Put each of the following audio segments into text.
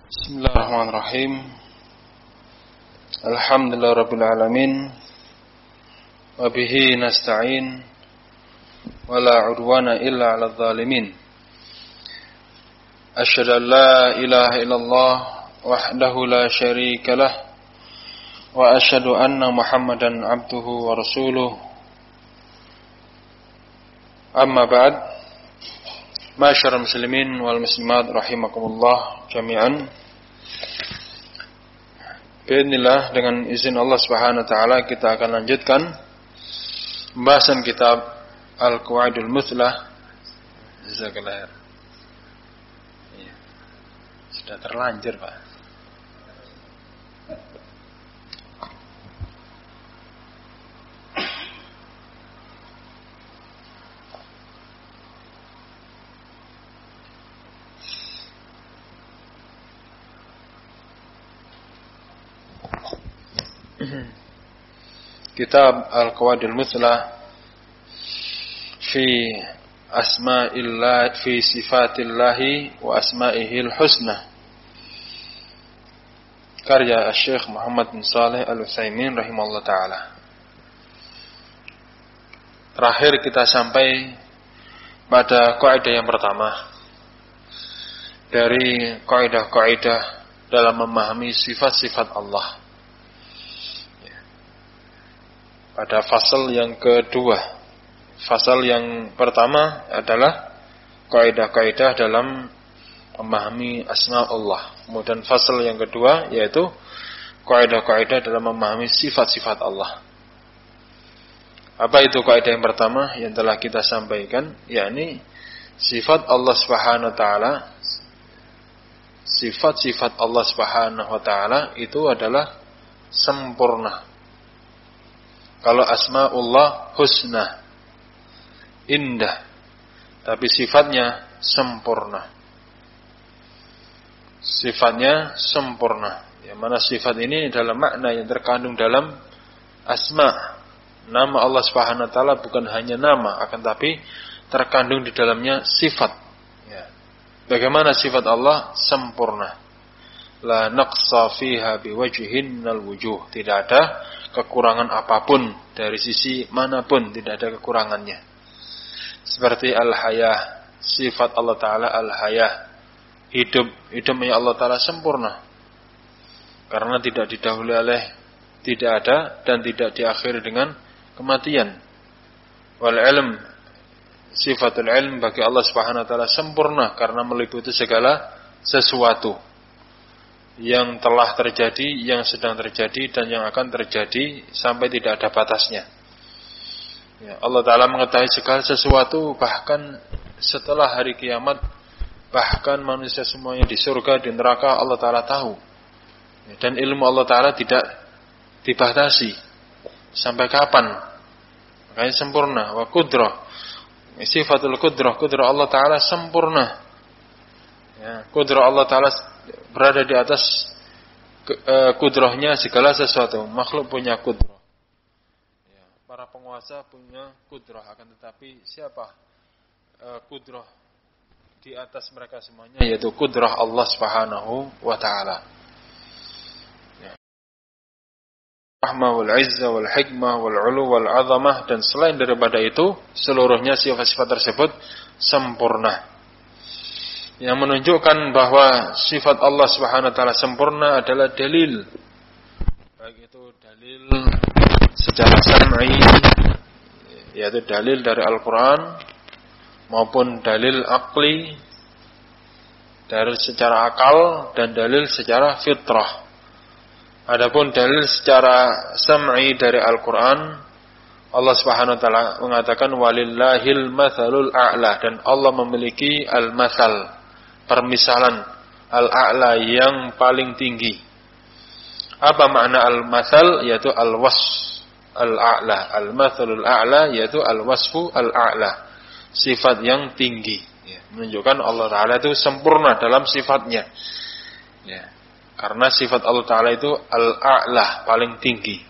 Bismillahirrahmanirrahim. Alhamdulillahirabbil alamin. Wa bihi nasta'in. Wa la 'udwana illa 'alal zalimin. Asyhadu an la ilaha illallah wahdahu la syarika lah. Wa asyhadu anna Muhammadan 'abduhu wa rasuluh. Amma ba'd. Ma'asyiral muslimin wal muslimat rahimakumullah jami'an. Bismillah, dengan izin Allah Subhanahu wa taala kita akan lanjutkan pembahasan kitab Al-Qawaidul Muthlah. Jazakallahu khair. Iya. Sudah terlanjur, Pak. Kitab Al-Qawaidul Muthlah fi asma'illah fi sifatillahi wa asma'ihil husna, karya Syekh Muhammad bin Shalih Al-Utsaimin rahimahullah taala. Terakhir kita sampai pada kaidah yang pertama dari kaidah-kaidah dalam memahami sifat-sifat Allah. Pada fasal yang kedua. Fasal yang pertama adalah kaidah-kaidah dalam memahami asma Allah. Kemudian fasal yang kedua yaitu kaidah-kaidah dalam memahami sifat-sifat Allah. Apa itu kaidah yang pertama yang telah kita sampaikan? Yakni sifat Allah Subhanahu wa taala. Sifat-sifat Allah Subhanahu wa taala itu adalah sempurna. Kalau asma'ullah husna, indah, tapi sifatnya sempurna. Sifatnya sempurna. Yang mana sifat ini dalam makna yang terkandung dalam asma. Nama Allah Subhanahu wa taala bukan hanya nama, akan tapi terkandung di dalamnya sifat. Ya. Bagaimana sifat Allah? Sempurna. La naqsa fiha biwajhinnal wujuh. Tidak ada kekurangan apapun dari sisi manapun, tidak ada kekurangannya. Seperti al-hayah, sifat Allah Ta'ala al-hayah, hidupnya Allah Ta'ala sempurna karena tidak didahului oleh tidak ada dan tidak diakhiri dengan kematian. Wal ilm, sifatul ilm bagi Allah Subhanahu wa taala sempurna karena meliputi segala sesuatu yang telah terjadi, yang sedang terjadi, dan yang akan terjadi sampai tidak ada batasnya. Ya, Allah Ta'ala mengetahui segala sesuatu, bahkan setelah hari kiamat, bahkan manusia semuanya di surga, di neraka, Allah Ta'ala tahu. Ya, dan ilmu Allah Ta'ala tidak dibatasi. Sampai kapan? Makanya sempurna. Wa kudrah, sifatul kudrah, kudrah Allah Ta'ala sempurna. Ya, kudrah Allah Ta'ala berada di atas kudrahnya segala sesuatu. Makhluk punya kudrah. Ya, para penguasa punya kudrah, akan tetapi siapa kudrah di atas mereka semuanya? Yaitu kudrah Allah Subhanahu wa taala. Ya. Rahmah wal izza wal hikmah wal ulu wal azamah, dan selain daripada itu seluruhnya sifat-sifat tersebut sempurna. Yang menunjukkan bahwa sifat Allah Subhanahu wa taala sempurna adalah dalil. Baik itu dalil secara sam'i, yaitu dalil dari Al-Qur'an, maupun dalil aqli, dalil secara akal, dan dalil secara fitrah. Adapun dalil secara sam'i dari Al-Qur'an, Allah Subhanahu wa taala mengatakan walillahil matsalul a'la, dan Allah memiliki al-matsal, permisalan al-a'la yang paling tinggi. Apa makna al-matsal? Yaitu al-wasf al-a'la. Al-matsalul a'la yaitu al-wasfu al-a'la, sifat yang tinggi. Ya, menunjukkan Allah Ta'ala itu sempurna dalam sifatnya. Ya, karena sifat Allah Ta'ala itu al-a'la, paling tinggi.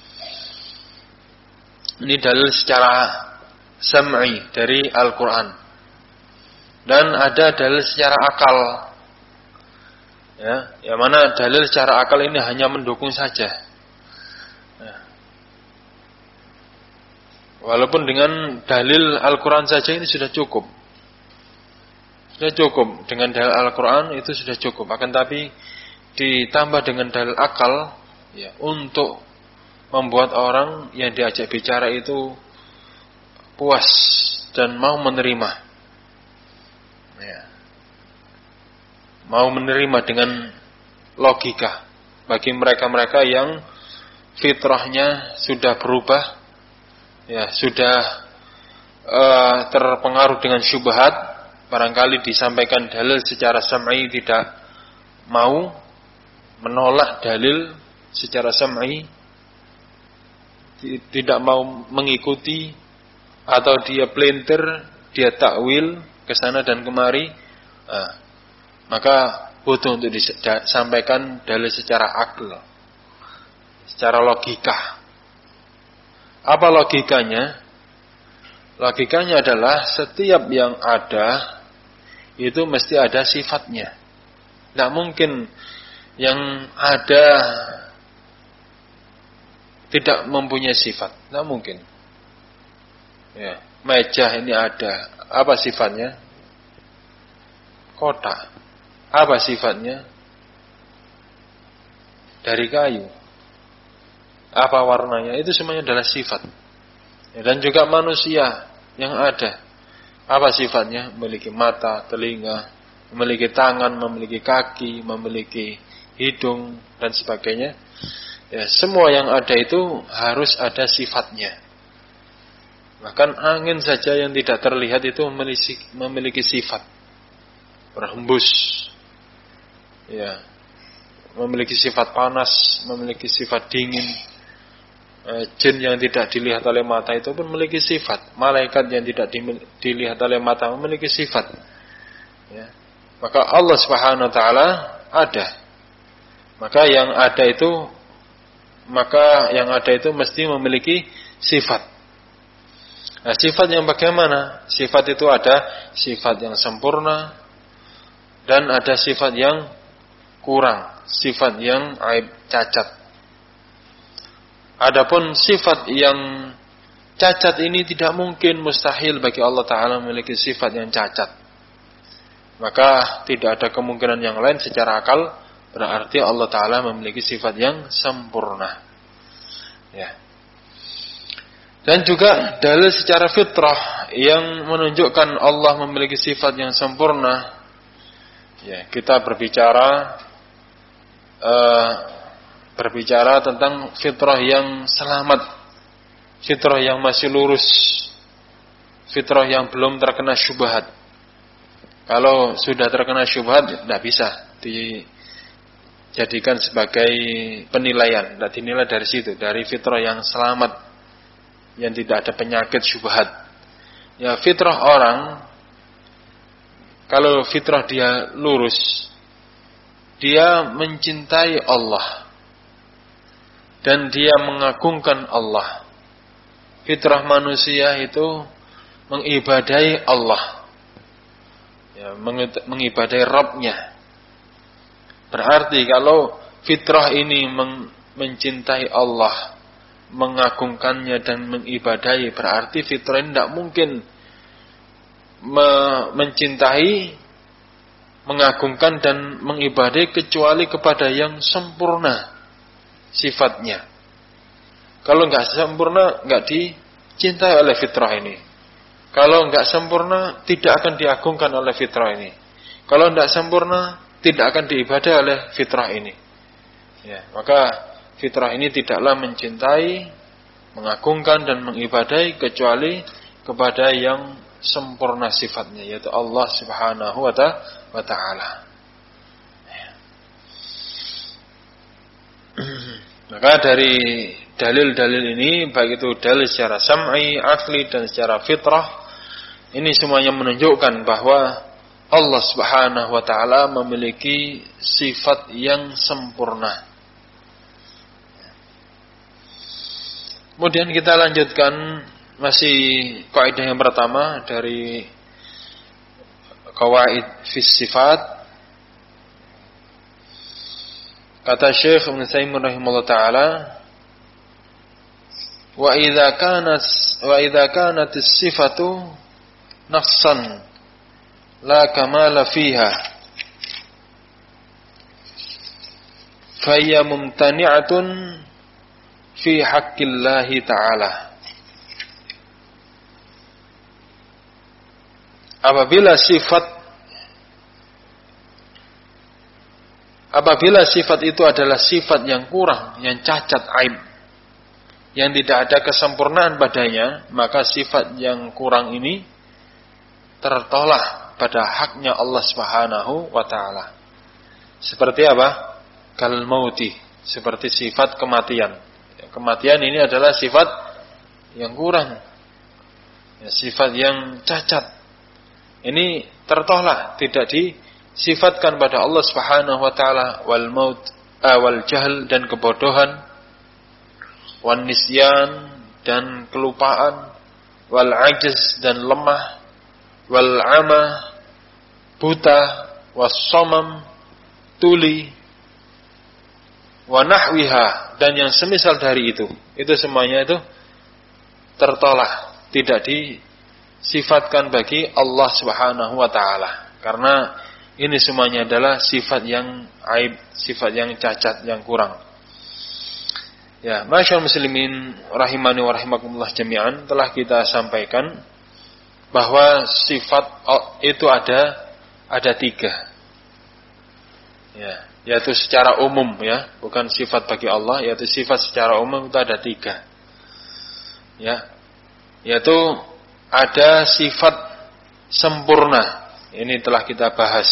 Ini dalil secara sam'i dari Al-Quran. Dan ada dalil secara akal. Ya, yang mana dalil secara akal ini hanya mendukung saja. Ya. Walaupun dengan dalil Al-Quran saja ini sudah cukup. Sudah cukup. Dengan dalil Al-Quran itu sudah cukup. Akan tapi ditambah dengan dalil akal, ya, untuk membuat orang yang diajak bicara itu puas dan mau menerima. Ya. Mau menerima dengan logika. Bagi mereka-mereka yang fitrahnya sudah berubah, ya, sudah terpengaruh dengan syubhat, barangkali disampaikan dalil secara sam'i tidak mau, menolak dalil secara sam'i, tidak mau mengikuti, atau dia pelintir, dia takwil ke sana dan kemari, maka butuh untuk disampaikan dalil secara akal, secara logika. Apa logikanya? Logikanya adalah setiap yang ada itu mesti ada sifatnya. Tidak mungkin yang ada tidak mempunyai sifat. Tidak mungkin. Ya, meja ini ada. Apa sifatnya? Kotak. Apa sifatnya? Dari kayu. Apa warnanya? Itu semuanya adalah sifat. Ya, dan juga manusia yang ada. Apa sifatnya? Memiliki mata, telinga, memiliki tangan, memiliki kaki, memiliki hidung, dan sebagainya. Ya, semua yang ada itu harus ada sifatnya. Bahkan angin saja yang tidak terlihat itu memiliki sifat. Berhembus. Ya, memiliki sifat panas, memiliki sifat dingin. Jin yang tidak dilihat oleh mata itu pun memiliki sifat. Malaikat yang tidak dilihat oleh mata memiliki sifat. Ya. Maka Allah Subhanahu wa taala ada. Maka yang ada itu mesti memiliki sifat. Nah, sifat yang bagaimana? Sifat itu ada sifat yang sempurna dan ada sifat yang kurang, sifat yang aib, cacat. Adapun sifat yang cacat ini tidak mungkin, mustahil bagi Allah Ta'ala memiliki sifat yang cacat. Maka tidak ada kemungkinan yang lain secara akal, berarti Allah Ta'ala memiliki sifat yang sempurna. Ya. Dan juga dalil secara fitrah yang menunjukkan Allah memiliki sifat yang sempurna. Ya, kita berbicara tentang fitrah yang selamat, fitrah yang masih lurus, fitrah yang belum terkena syubhat. Kalau sudah terkena syubhat, tidak bisa dijadikan sebagai penilaian, tidak dinilai dari situ, dari fitrah yang selamat, yang tidak ada penyakit syubhat. Ya, fitrah orang, kalau fitrah dia lurus, dia mencintai Allah dan dia mengagungkan Allah. Fitrah manusia itu mengibadahi Allah, ya, mengibadahi Rabbnya. Berarti kalau fitrah ini mencintai Allah, mengagungkannya dan mengibadahi, berarti fitrah ini tidak mungkin mencintai, mengagungkan dan mengibadahi kecuali kepada yang sempurna sifatnya. Kalau enggak sempurna, enggak dicintai oleh fitrah ini. Kalau enggak sempurna, tidak akan diagungkan oleh fitrah ini. Kalau enggak sempurna, tidak akan diibadahi oleh fitrah ini. Ya, maka fitrah ini tidaklah mencintai, mengagungkan dan mengibadahi kecuali kepada yang sempurna sifatnya, yaitu Allah Subhanahu wa ta'ala. Maka dari dalil-dalil ini, baik itu dalil secara sam'i, akli, dan secara fitrah, ini semuanya menunjukkan bahwa Allah Subhanahu wa ta'ala memiliki sifat yang sempurna. Kemudian kita lanjutkan masih kaidah yang pertama dari qawaid fis sifat. Kata Syekh Ibnu Utsaimin rahimahullah taala, wa idza kanat as-sifatu nafsan la kamala fiha fa hiya mumtani'atun fi haqqillahi ta'ala. Apabila sifat itu adalah sifat yang kurang, yang cacat, aib, yang tidak ada kesempurnaan padanya, maka sifat yang kurang ini tertolak pada haknya Allah Subhanahu wa taala. Seperti apa? Kal mauti, seperti sifat kematian. Kematian ini adalah sifat yang kurang, sifat yang cacat. Ini tertolak, tidak disifatkan pada Allah Subhanahu wa taala. Wal maut, wal jahl, dan kebodohan, wan nisyan, dan kelupaan, wal ajz, dan lemah, wal ama, buta, was somam, tuli, wa nahwiha, dan yang semisal dari itu semuanya itu tertolak, tidak disifatkan bagi Allah Subhanahu wa taala, karena ini semuanya adalah sifat yang aib, sifat yang cacat, yang kurang. Ya, masyaallah muslimin rahimani wa rahimakumullah jami'an, telah kita sampaikan bahwa sifat itu ada 3. Ya, yaitu secara umum, ya, bukan sifat bagi Allah, yaitu sifat secara umum itu ada 3. Ya. Yaitu ada sifat sempurna. Ini telah kita bahas.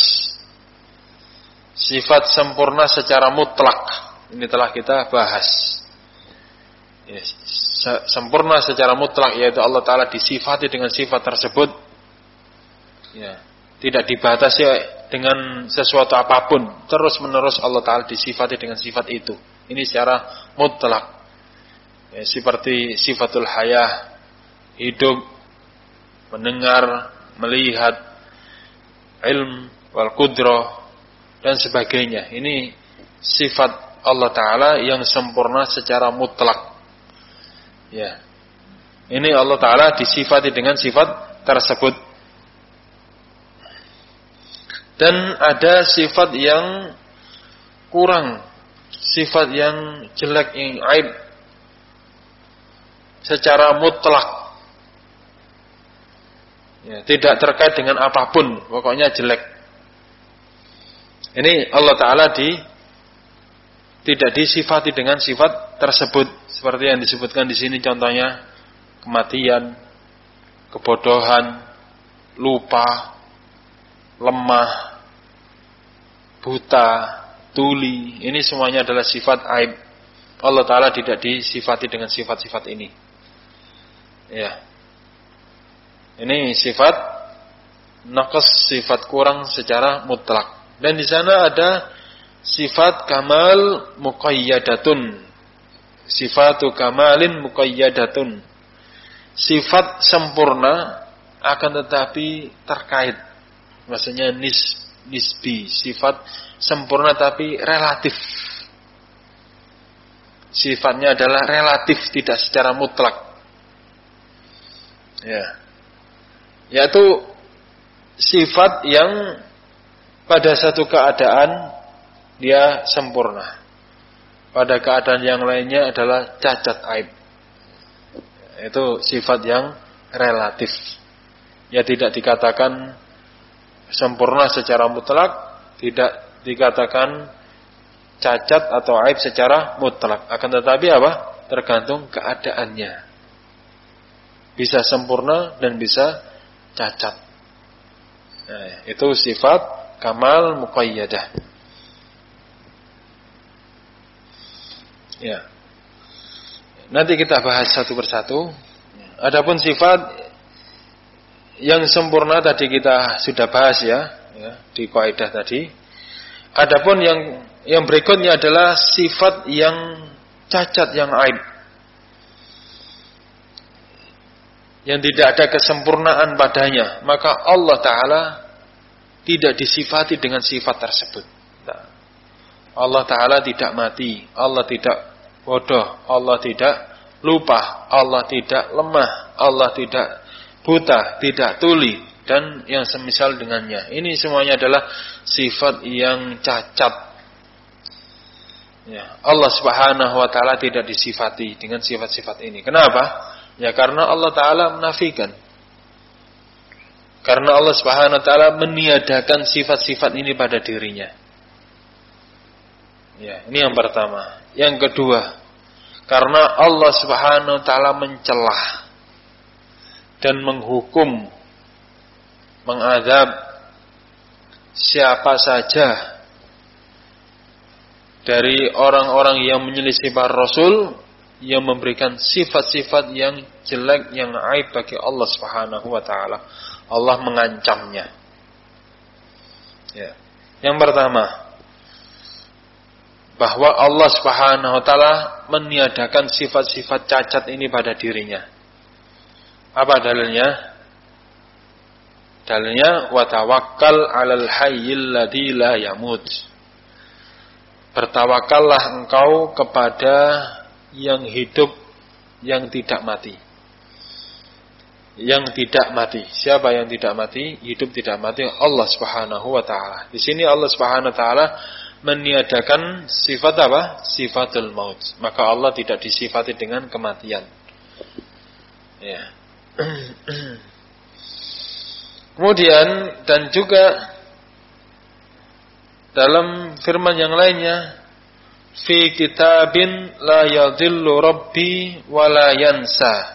Sifat sempurna secara mutlak. Ini telah kita bahas. Ya, sempurna secara mutlak, yaitu Allah Ta'ala disifati dengan sifat tersebut. Ya, tidak dibatasi dengan sesuatu apapun. Terus menerus Allah Ta'ala disifati dengan sifat itu. Ini secara mutlak. Ya, seperti sifatul hayah, hidup, mendengar, melihat, ilm, wal qudrah, dan sebagainya. Ini sifat Allah Ta'ala yang sempurna secara mutlak. Ya, ini Allah Ta'ala disifati dengan sifat tersebut. Dan ada sifat yang kurang, sifat yang jelek, yang aib, secara mutlak. Ya, tidak terkait dengan apapun, pokoknya jelek. Ini Allah Ta'ala tidak disifati dengan sifat tersebut, seperti yang disebutkan di sini contohnya kematian, kebodohan, lupa, lemah, buta, tuli. Ini semuanya adalah sifat aib. Allah Ta'ala tidak disifati dengan sifat-sifat ini. Ya. Ini sifat naqs, sifat kurang secara mutlak. Dan di sana ada sifat kamal muqayyadatun. Sifatu kamalin muqayyadatun. Sifat sempurna akan tetapi terkait. Maksudnya nisbi, sifat sempurna tapi relatif. Sifatnya adalah relatif, tidak secara mutlak. Ya. Yaitu sifat yang pada satu keadaan dia sempurna, pada keadaan yang lainnya adalah cacat, aib. Itu sifat yang relatif. Ya, tidak dikatakan sempurna secara mutlak, tidak dikatakan cacat atau aib secara mutlak. Akan tetapi apa? Tergantung keadaannya. Bisa sempurna dan bisa cacat. Nah, itu sifat kamal muqayyadah. Ya. Nanti kita bahas satu persatu. Adapun sifat yang sempurna tadi kita sudah bahas ya di kaidah tadi. Adapun yang berikutnya adalah sifat yang cacat, yang aib, yang tidak ada kesempurnaan padanya, maka Allah Ta'ala tidak disifati dengan sifat tersebut. Nah, Allah Ta'ala tidak mati, Allah tidak bodoh, Allah tidak lupa, Allah tidak lemah, Allah tidak buta, tidak tuli, dan yang semisal dengannya. Ini semuanya adalah sifat yang cacat. Ya, Allah Subhanahu wa Ta'ala tidak disifati dengan sifat-sifat ini. Kenapa? Ya karena Allah Ta'ala menafikan. Karena Allah Subhanahu wa Ta'ala meniadakan sifat-sifat ini pada dirinya. Ya, ini yang pertama. Yang kedua, karena Allah Subhanahu wa Ta'ala mencelah dan menghukum, mengadab siapa saja dari orang-orang yang menyelisih para rasul, yang memberikan sifat-sifat yang jelek, yang aib bagi Allah Subhanahu wa Ta'ala. Allah mengancamnya. Ya. Yang pertama, bahwa Allah Subhanahu wa Ta'ala meniadakan sifat-sifat cacat ini pada dirinya. Apa dalilnya? Dalilnya, wa tawakkal 'alal hayyil ladzi la yamut. Bertawakallah engkau kepada yang hidup, yang tidak mati. Yang tidak mati. Siapa yang tidak mati? Hidup tidak mati, Allah Subhanahu wa Ta'ala. Di sini Allah Subhanahu wa Ta'ala meniadakan sifat apa? Sifatul maut. Maka Allah tidak disifati dengan kematian. Ya. Kemudian dan juga dalam firman yang lainnya, fi kitabin la yadhillu rabbi wa la yansa.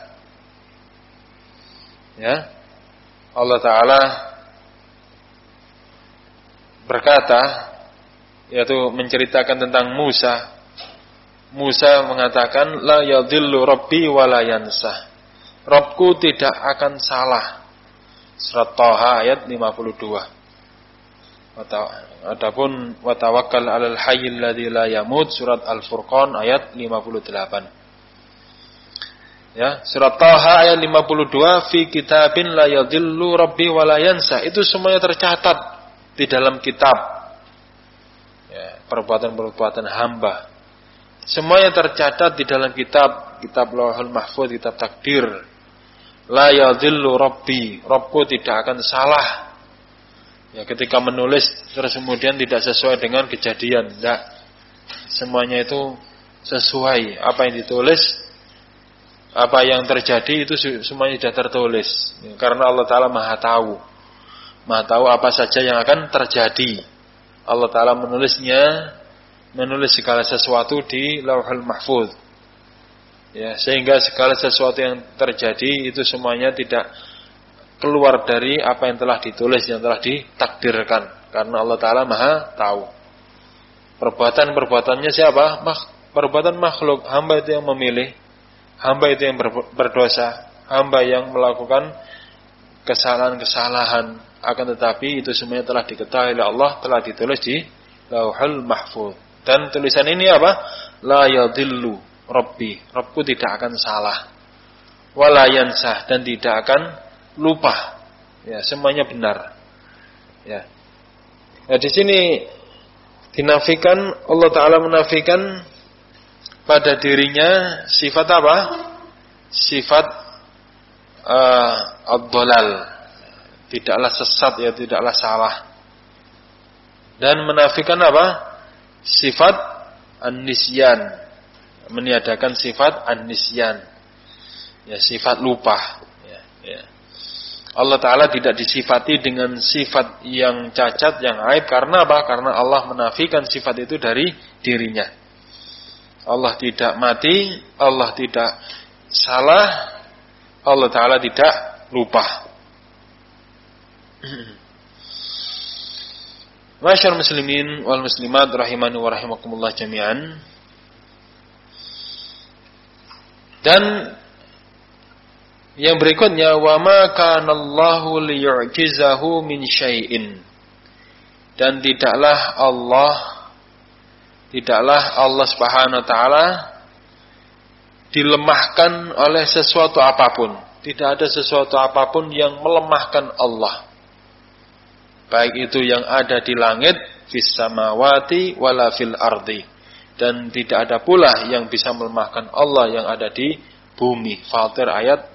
Ya. Allah Ta'ala berkata, yaitu menceritakan tentang Musa. Musa mengatakan, la yadhillu rabbi wa la yansa. Rabbku tidak akan salah. Surat Thaha ayat 52. Adapun wa tawakkal 'alal hayyil ladzi la yamut, surat Al-Furqan ayat 58. Ya, surat Thaha ayat 52, fi kitabin la yadhillu rabbi wa la yansa. Itu semuanya tercatat di dalam kitab. Ya, perbuatan-perbuatan hamba. Semuanya tercatat di dalam kitab, kitab Lauhul Mahfuz, kitab takdir. La yadhillu rabbi, Rabbku tidak akan salah. Ya, ketika menulis terus kemudian tidak sesuai dengan kejadian, enggak. Semuanya itu sesuai apa yang ditulis, apa yang terjadi itu semuanya sudah tertulis. Ya, karena Allah Ta'ala Maha tahu. Maha tahu apa saja yang akan terjadi. Allah Ta'ala menulis segala sesuatu di Lauhul Mahfuz. Ya, sehingga segala sesuatu yang terjadi itu semuanya tidak keluar dari apa yang telah ditulis, yang telah ditakdirkan. Karena Allah Ta'ala Maha tahu. Perbuatan-perbuatannya siapa? Perbuatan makhluk. Hamba itu yang memilih. Hamba itu yang berdosa. Hamba yang melakukan kesalahan-kesalahan. Akan tetapi itu semuanya telah diketahui oleh Allah, telah ditulis di Lauhul Mahfuz. Dan tulisan ini apa? La yadhillu Rabbi, Rabbku tidak akan salah. Wala yansah, dan tidak akan lupa. Ya, semuanya benar. Ya. Nah, di sini dinafikan, Allah Ta'ala menafikan pada dirinya sifat apa? Sifat ad-dhalal. Tidaklah sesat, ya tidaklah salah. Dan menafikan apa? Sifat an-nisyan. Meniadakan sifat an-nisyan. Ya, sifat lupa. Ya. Allah Ta'ala tidak disifati dengan sifat yang cacat, yang aib. Karena apa? Karena Allah menafikan sifat itu dari dirinya. Allah tidak mati, Allah tidak salah, Allah Ta'ala tidak lupa. Masyaallah muslimin wal muslimat rahimani wa rahimakumullah jami'an. Dan yang berikutnya, wa ma kana Allahu liyu'jizahu min syai'in. Dan tidaklah Allah Subhanahu wa taala dilemahkan oleh sesuatu apapun. Tidak ada sesuatu apapun yang melemahkan Allah. Baik itu yang ada di langit fis samawati wala fil ardi. Dan tidak ada pula yang bisa melemahkan Allah yang ada di bumi. Fatir ayat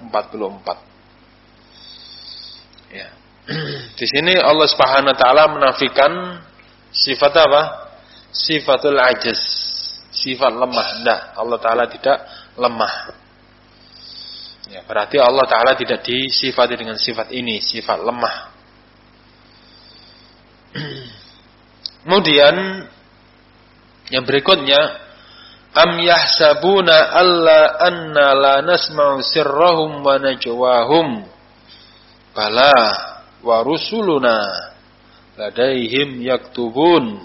44. Ya. Di sini Allah Subhanahu wa taala menafikan sifat apa? Sifatul ajiz, sifat lemah. Enggak, Allah taala tidak lemah. Ya, berarti Allah taala tidak disifati dengan sifat ini, sifat lemah. Kemudian yang berikutnya, am yahsabuna alla anna la nasma'u sirrahum wa najwahum bala wa rusuluna ladaihim yaktubun.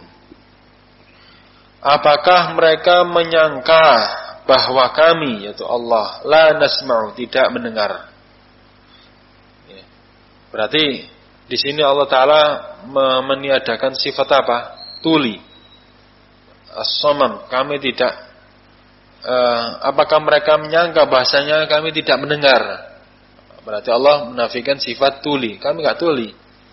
Apakah mereka menyangka bahwa kami, yaitu Allah, la nasma'u, tidak mendengar. Ya. Berarti di sini Allah Ta'ala meniadakan sifat apa? Tuli. As-samam, kami tidak. Apakah mereka menyangka bahasanya kami tidak mendengar? Berarti Allah menafikan sifat tuli. Kami tidak tuli.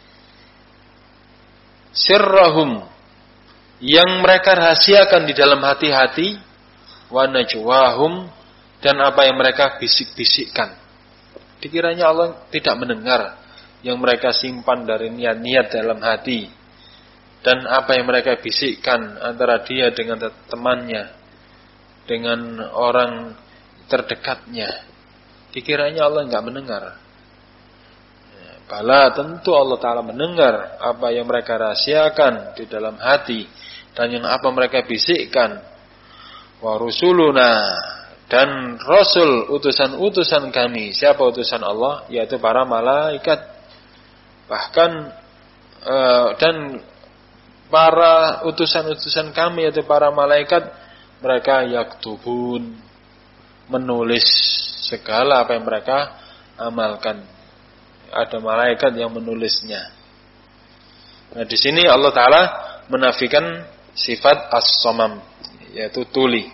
Sirrahum, yang mereka rahasiakan di dalam hati-hati, wa najwahum, dan apa yang mereka bisik-bisikkan. Dikiranya Allah tidak mendengar yang mereka simpan dari niat-niat dalam hati, dan apa yang mereka bisikkan antara dia dengan temannya, dengan orang terdekatnya. Dikiranya Allah enggak mendengar. Bala, tentu Allah Ta'ala mendengar apa yang mereka rahasiakan di dalam hati dan yang apa mereka bisikkan. Wa rusuluna, dan rasul, utusan-utusan kami. Siapa utusan Allah? Yaitu para malaikat. Bahkan dan para utusan-utusan kami, yaitu para malaikat, mereka yaktubun, menulis segala apa yang mereka amalkan. Ada malaikat yang menulisnya. Nah, di sini Allah Ta'ala menafikan sifat as-samam, yaitu tuli.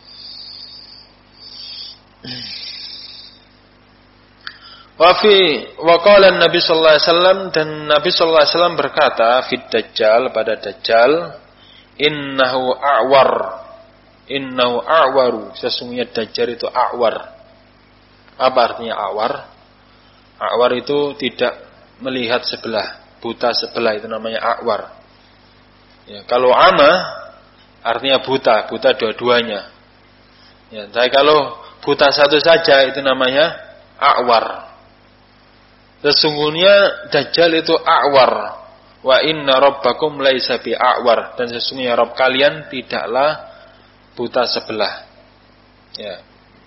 Wa qala Nabi sallallahu alaihi wasallam, dan Nabi sallallahu alaihi wasallam berkata fid dajjal, pada dajjal, innahu a'waru, sesungguhnya dajjal itu a'war. Apa artinya a'war? A'war itu tidak melihat sebelah, buta sebelah, itu namanya a'war. Ya, kalau ama artinya buta dua-duanya. Ya, tapi kalau buta satu saja itu namanya a'war. Sesungguhnya dajjal itu a'war. Wa inna rabbakum laisa bi a'war, dan sesungguhnya Rabb kalian tidaklah buta sebelah. Ya.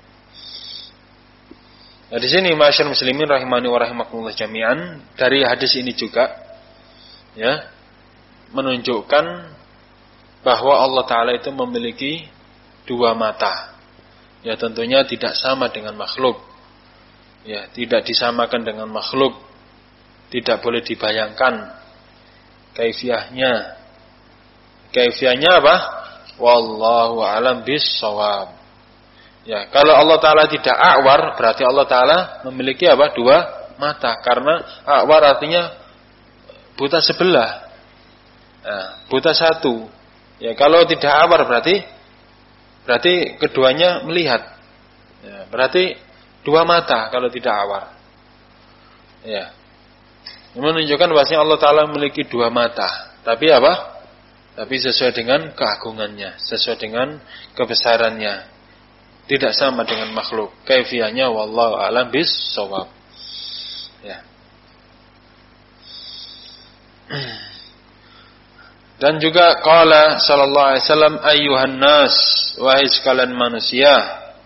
Nah, di sini masyarakat muslimin rahimani wa rahimakumullah jami'an, dari hadis ini juga ya menunjukkan bahwa Allah Ta'ala itu memiliki dua mata. Ya, tentunya tidak sama dengan makhluk. Ya, tidak disamakan dengan makhluk. Tidak boleh dibayangkan kaifiyahnya. Kaifiyahnya apa? Wallahu a'lam bis-shawab. Ya, kalau Allah Ta'ala tidak a'war, berarti Allah Ta'ala memiliki apa? Dua mata. Karena a'war artinya buta sebelah. Nah, buta satu. Ya, kalau tidak a'war berarti keduanya melihat. Ya, berarti dua mata kalau tidak a'war. Ya. Ini menunjukkan bahwasanya Allah Ta'ala memiliki dua mata. Tapi apa? Tapi sesuai dengan keagungannya, sesuai dengan kebesarannya. Tidak sama dengan makhluk. Kaifiyahnya wallahu a'lam bis-shawab. Ya. Dan juga qala sallallahu alaihi wasallam, ayyuhan nas, wahai sekalian manusia,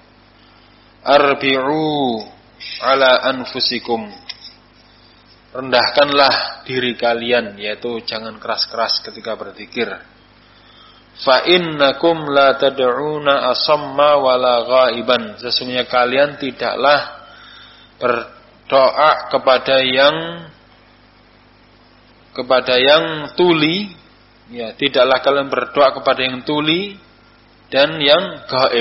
arbi'u ala anfusikum. Rendahkanlah diri kalian, yaitu jangan keras-keras ketika berzikir. Fa innakum la tad'una asamma wala ghaiban, sesungguhnya kalian tidaklah berdoa kepada yang tuli, ya, tidaklah kalian berdoa kepada yang tuli dan yang gaib.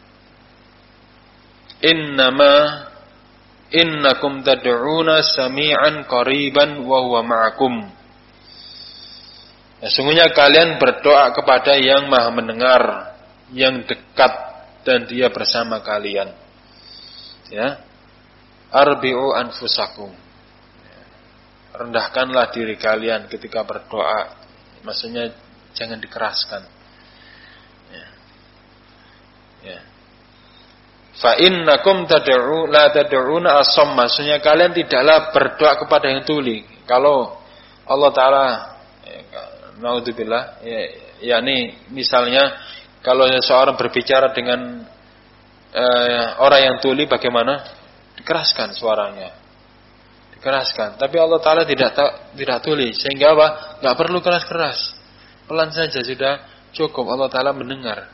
Innakum tad'una sami'an qariban wa huwa ma'akum. Ya, sungguhnya kalian berdoa kepada yang Maha mendengar, yang dekat, dan Dia bersama kalian. Ya. Arbi'u anfusakum. Rendahkanlah diri kalian ketika berdoa. Maksudnya jangan dikeraskan. Ya. Ya. Fa innakum la tad'una as-samm. Maksudnya kalian tidaklah berdoa kepada yang tuli. Kalau Allah Ta'ala naudzubillah, yakni misalnya kalau seseorang berbicara dengan orang yang tuli, bagaimana? Dikeraskan suaranya, dikeraskan. Tapi Allah Ta'ala tidak tuli, sehingga apa? Nggak perlu keras-keras, pelan saja sudah cukup. Allah Ta'ala mendengar.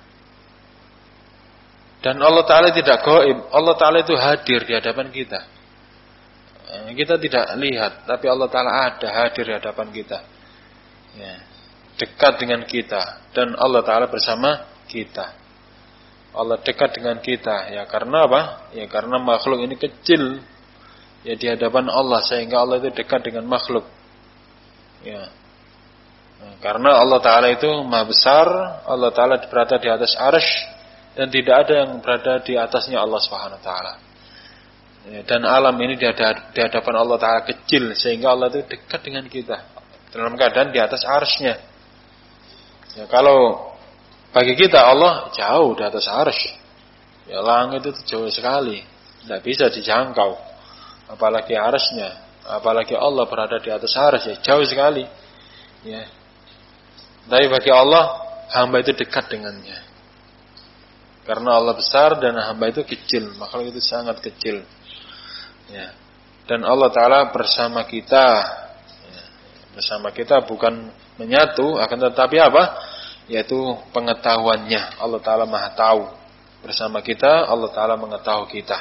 Dan Allah Ta'ala tidak gaib. Allah Ta'ala itu hadir di hadapan kita. Kita tidak lihat, tapi Allah Ta'ala ada, hadir di hadapan kita. Ya. Dekat dengan kita, dan Allah Ta'ala bersama kita. Allah dekat dengan kita, ya karena apa? Ya karena makhluk ini kecil, ya di hadapan Allah, sehingga Allah itu dekat dengan makhluk. Ya. Nah, karena Allah Ta'ala itu maha besar, Allah Ta'ala berada di atas arsy, dan tidak ada yang berada di atasnya Allah Subhanahu Wa Ta'ala. Ya, dan alam ini di hadapan Allah Ta'ala kecil, sehingga Allah itu dekat dengan kita dalam keadaan di atas arsy-Nya. Ya, kalau bagi kita Allah jauh di atas arsy, ya langit itu jauh sekali, tidak bisa dijangkau, apalagi arsy-Nya, apalagi Allah berada di atas arsy, ya jauh sekali. Ya. Tapi bagi Allah, hamba itu dekat dengannya, karena Allah besar dan hamba itu kecil, makhluk itu sangat kecil. Ya. Dan Allah Ta'ala bersama kita, ya. Bersama kita bukan menyatu, akan tetapi apa? Yaitu pengetahuannya. Allah Ta'ala maha tahu. Bersama kita, Allah Ta'ala mengetahui kita.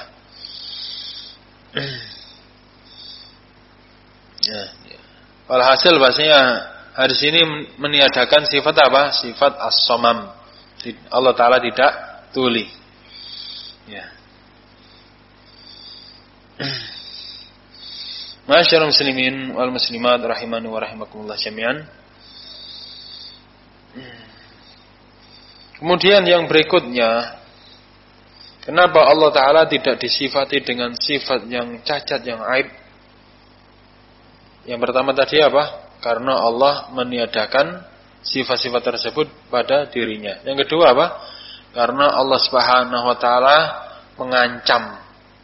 Ya. Walhasil bahasanya hadis ini meniadakan sifat apa? Sifat as-samam. Allah Ta'ala tidak tuli. Ya. Masyarul muslimin wal muslimat rahimani wa rahimakumullah jami'an. Kemudian yang berikutnya, kenapa Allah Ta'ala tidak disifati dengan sifat yang cacat, yang aib? Yang pertama tadi apa? Karena Allah meniadakan sifat-sifat tersebut pada dirinya. Yang kedua apa? Karena Allah Subhanahu Wa Ta'ala mengancam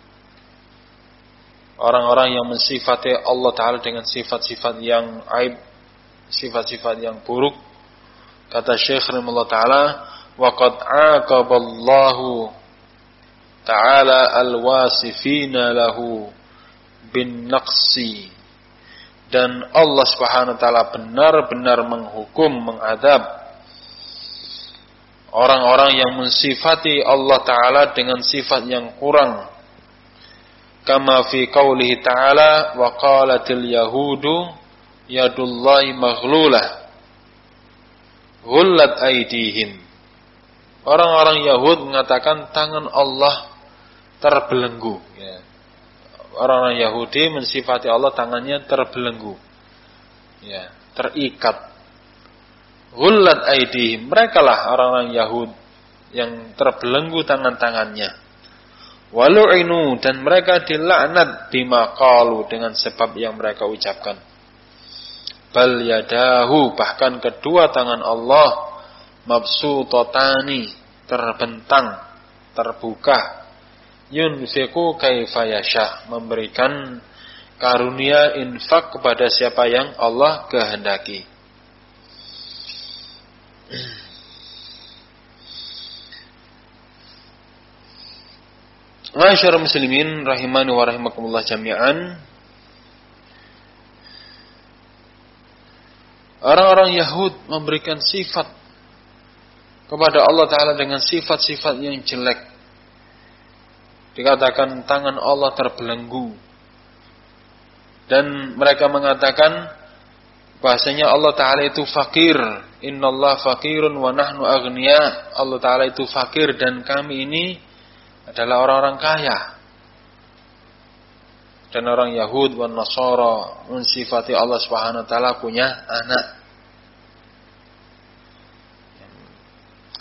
orang-orang yang mensifati Allah Ta'ala dengan sifat-sifat yang aib, sifat-sifat yang buruk. Kata Syekh rahimahullah Ta'ala, وَقَدْ عَاقَبَ اللَّهُ تَعَالَى الْوَاسِفِينَ لَهُ بِالنَّقْصِ. Dan Allah Subhanahu Wa Ta'ala benar-benar menghukum, mengadab orang-orang yang mensifati Allah Ta'ala dengan sifat yang kurang. Kama fi qawlihi ta'ala wa qalatil yahudu yadullahi maghlulah ghullat aydihim. Orang-orang Yahud mengatakan tangan Allah terbelenggu, ya. Orang-orang Yahudi mensifati Allah tangannya terbelenggu, ya, terikat. Ghullat aydihim, merekalah orang-orang Yahud yang terbelenggu tangan-tangannya. Walu'inu, dan mereka dilaknat bima qalu, dengan sebab yang mereka ucapkan. Bal yadahu, bahkan kedua tangan Allah mabsutatani, terbentang, terbuka. Yunfiqu kaifa yasha, memberikan karunia infak kepada siapa yang Allah kehendaki. Masyarul muslimin rahimani wa rahimakumullah jami'an. Orang-orang Yahud memberikan sifat kepada Allah Ta'ala dengan sifat-sifat yang jelek. Dikatakan tangan Allah terbelenggu. Dan mereka mengatakan bahasanya Allah Ta'ala itu fakir. Innallah fakirun wa nahnu aghniya. Allah Ta'ala itu fakir dan kami ini adalah orang-orang kaya. Dan orang Yahud dan Nasara mensifati Allah Subhanahu Wa Ta'ala punya anak.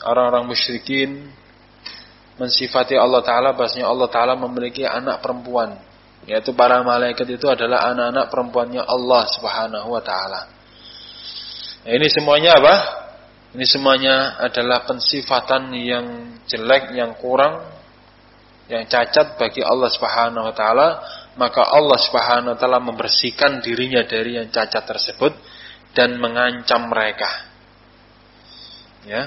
Orang-orang musyrikin mensifati Allah Ta'ala bahwasanya Allah Ta'ala memiliki anak perempuan, yaitu para malaikat itu adalah anak-anak perempuannya Allah Subhanahu wa Ta'ala. Nah, ini semuanya apa? Ini semuanya adalah pensifatan yang jelek, yang kurang, yang cacat bagi Allah Subhanahu wa Ta'ala. Maka Allah Subhanahu wa Ta'ala membersihkan dirinya dari yang cacat tersebut dan mengancam mereka. Ya.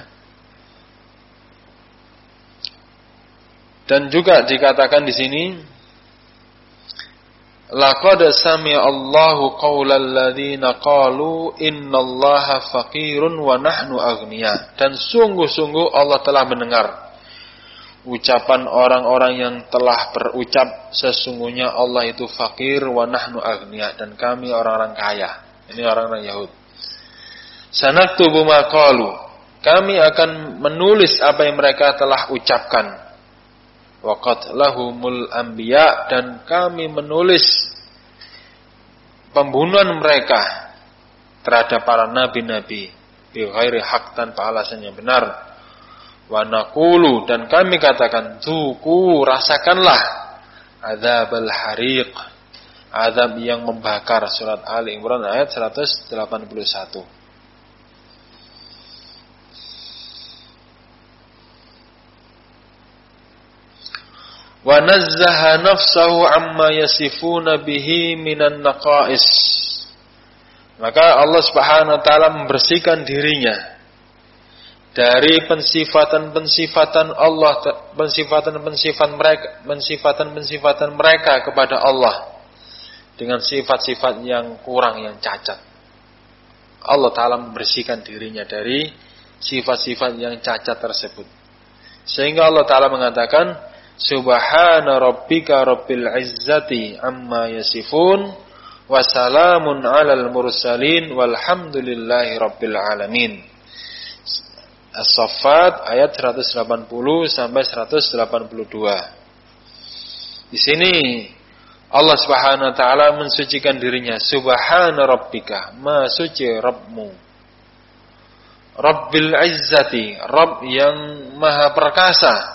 Dan juga dikatakan di sini, laqad sami'a Allahu qaulal ladzina qalu innallaha faqirun wa nahnu aghnia. Dan sungguh-sungguh Allah telah mendengar ucapan orang-orang yang telah berucap sesungguhnya Allah itu fakir wa nahnu aghnia, dan kami orang-orang kaya. Ini orang-orang Yahud. Sanaktubu ma qalu. Kami akan menulis apa yang mereka telah ucapkan. Wa qatlahumul anbiya, dan kami menulis pembunuhan mereka terhadap para nabi-nabi bi ghairi haq, tanpa alasan yang benar. Wa naqulu, dan kami katakan, zuku, rasakanlah adzabal hariq, azab yang membakar. Surat Ali Imran ayat 181. Wa nazzaha nafsahu amma yasifuna bihi minan naqais. Maka Allah Subhanahu wa taala membersihkan dirinya dari pensifatan-pensifatan Allah, pensifatan mereka kepada Allah dengan sifat-sifat yang kurang, yang cacat. Allah taala membersihkan dirinya dari sifat-sifat yang cacat tersebut. Sehingga Allah taala mengatakan, Subhana rabbika rabbil izzati amma yasifun wa salamun alal mursalin walhamdulillahi rabbil alamin. As-Saffat ayat 180 sampai 182. Di sini Allah Subhanahu wa taala mensucikan dirinya. Subhana rabbika, maha suci Rabbmu. Rabbil izzati, Rabb yang maha perkasa.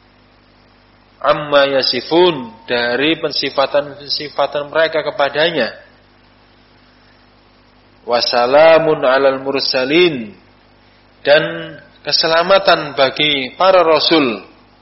Amma yasifun, dari pensifatan mereka kepadanya. Wassalamun alal mursalin, dan keselamatan bagi para rasul.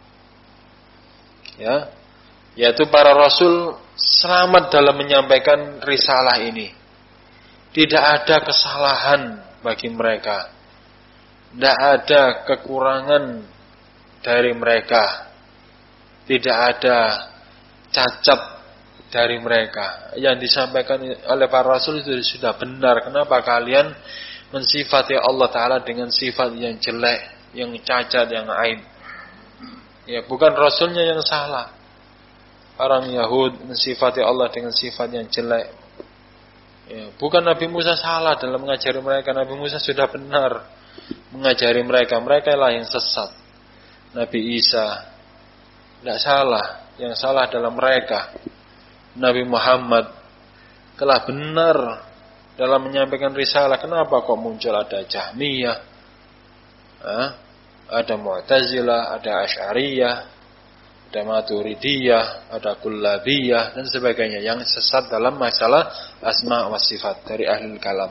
Ya, yaitu para rasul selamat dalam menyampaikan risalah ini. Tidak ada kesalahan bagi mereka. Tidak ada kekurangan dari mereka. Tidak ada cacat dari mereka. Yang disampaikan oleh para rasul itu sudah benar. Kenapa kalian mensifati Allah Ta'ala dengan sifat yang jelek, yang cacat, yang aib? Ya, bukan rasulnya yang salah. Orang Yahud mensifati Allah dengan sifat yang jelek. Ya, bukan Nabi Musa salah dalam mengajari mereka. Nabi Musa sudah benar mengajari mereka. Mereka lah yang sesat. Nabi Isa tidak salah, yang salah adalah mereka. Nabi Muhammad telah benar dalam menyampaikan risalah. Kenapa kok muncul ada Jahmiyah, ada Mu'tazilah, ada Asy'ariyah, ada Maturidiyah, ada Kullabiyah, dan sebagainya yang sesat dalam masalah asma wa sifat dari ahli kalam.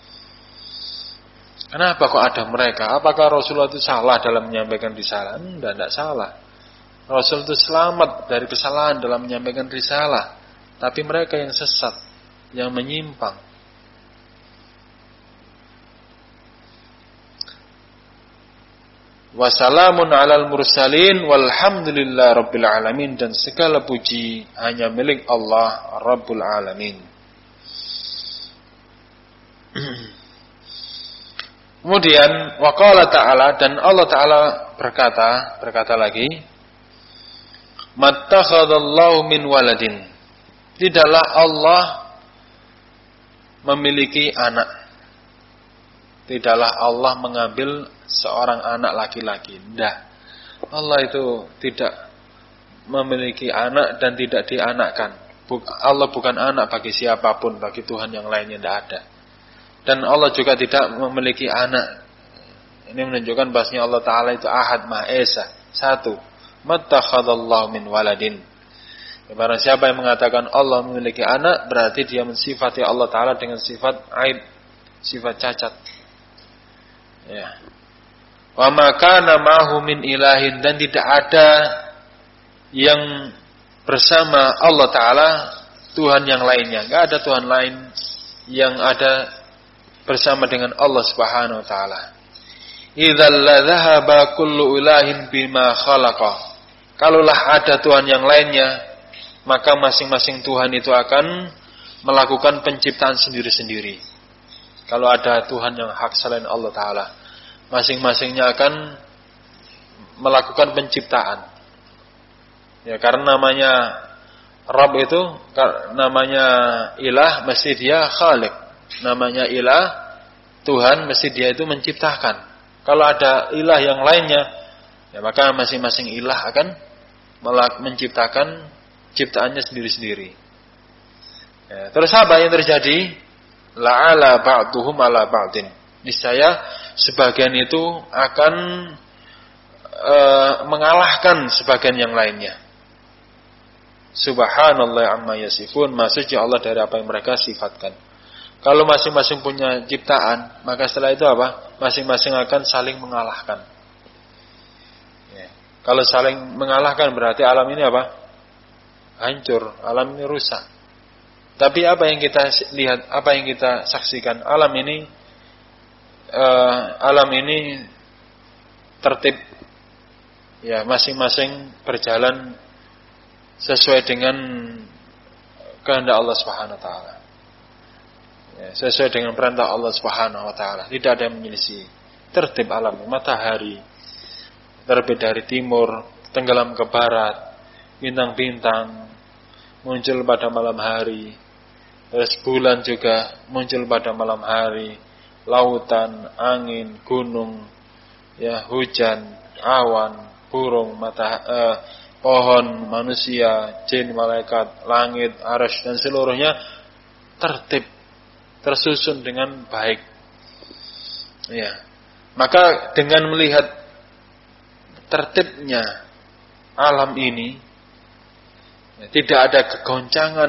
Kenapa kok ada mereka? Apakah Rasulullah itu salah dalam menyampaikan risalah? Tidak salah. Rasul itu selamat dari kesalahan dalam menyampaikan risalah. Tapi mereka yang sesat, yang menyimpang. Wassalamun alal mursalin walhamdulillah rabbil alamin. Dan segala puji hanya milik Allah Rabbul Alamin. Kemudian waqala ta'ala, dan Allah Ta'ala berkata lagi, mattakhadallahu min waladin. Tidaklah Allah memiliki anak. Tidaklah Allah mengambil seorang anak laki-laki. Tidak. Allah itu tidak memiliki anak dan tidak dianakkan. Allah bukan anak bagi siapapun, bagi Tuhan yang lainnya tidak ada. Dan Allah juga tidak memiliki anak. Ini menunjukkan bahasanya Allah Ta'ala itu ahad, Maha Esa, satu. Mattakhadallahu min waladin. Barang siapa yang mengatakan Allah memiliki anak, berarti dia mensifati Allah Ta'ala dengan sifat aib, sifat cacat. Ya. Wa ma kana ma'hu min ilahin, dan tidak ada yang bersama Allah Ta'ala Tuhan yang lainnya. Enggak ada Tuhan lain yang ada bersama dengan Allah Subhanahu wa Ta'ala. Idzal la dhahaba kullu ilahin bima khalaqa. Kalaulah ada Tuhan yang lainnya, maka masing-masing Tuhan itu akan melakukan penciptaan sendiri-sendiri. Kalau ada Tuhan yang hak selain Allah Ta'ala, masing-masingnya akan melakukan penciptaan. Ya, karena namanya Rabb itu, namanya ilah, mesti dia khalik. Namanya ilah, Tuhan, mesti dia itu menciptakan. Kalau ada ilah yang lainnya, ya maka masing-masing ilah akan menciptakan ciptaannya sendiri-sendiri. Ya, terus apa yang terjadi? La'ala ba'duhum ala ba'din. Niscaya sebagian itu akan mengalahkan sebagian yang lainnya. Subhanallah amma yasifun. Maksudnya Allah dari apa yang mereka sifatkan. Kalau masing-masing punya ciptaan, maka setelah itu apa? Masing-masing akan saling mengalahkan. Ya. Kalau saling mengalahkan berarti alam ini apa? Hancur, alam ini rusak. Tapi apa yang kita lihat, apa yang kita saksikan, alam ini tertib. Ya, masing-masing berjalan sesuai dengan kehendak Allah Subhanahu wa taala. Ya, sesuai dengan perintah Allah Subhanahu wa taala, tidak ada yang menyelisih. Tertib alam, matahari terbit dari timur, tenggelam ke barat, bintang-bintang muncul pada malam hari, terus bulan juga muncul pada malam hari, lautan, angin, gunung, ya, hujan, awan, burung, pohon, manusia, jin, malaikat, langit, arsy dan seluruhnya tertib, tersusun dengan baik. Ya. Maka dengan melihat tertibnya alam ini, ya, tidak ada kegoncangan,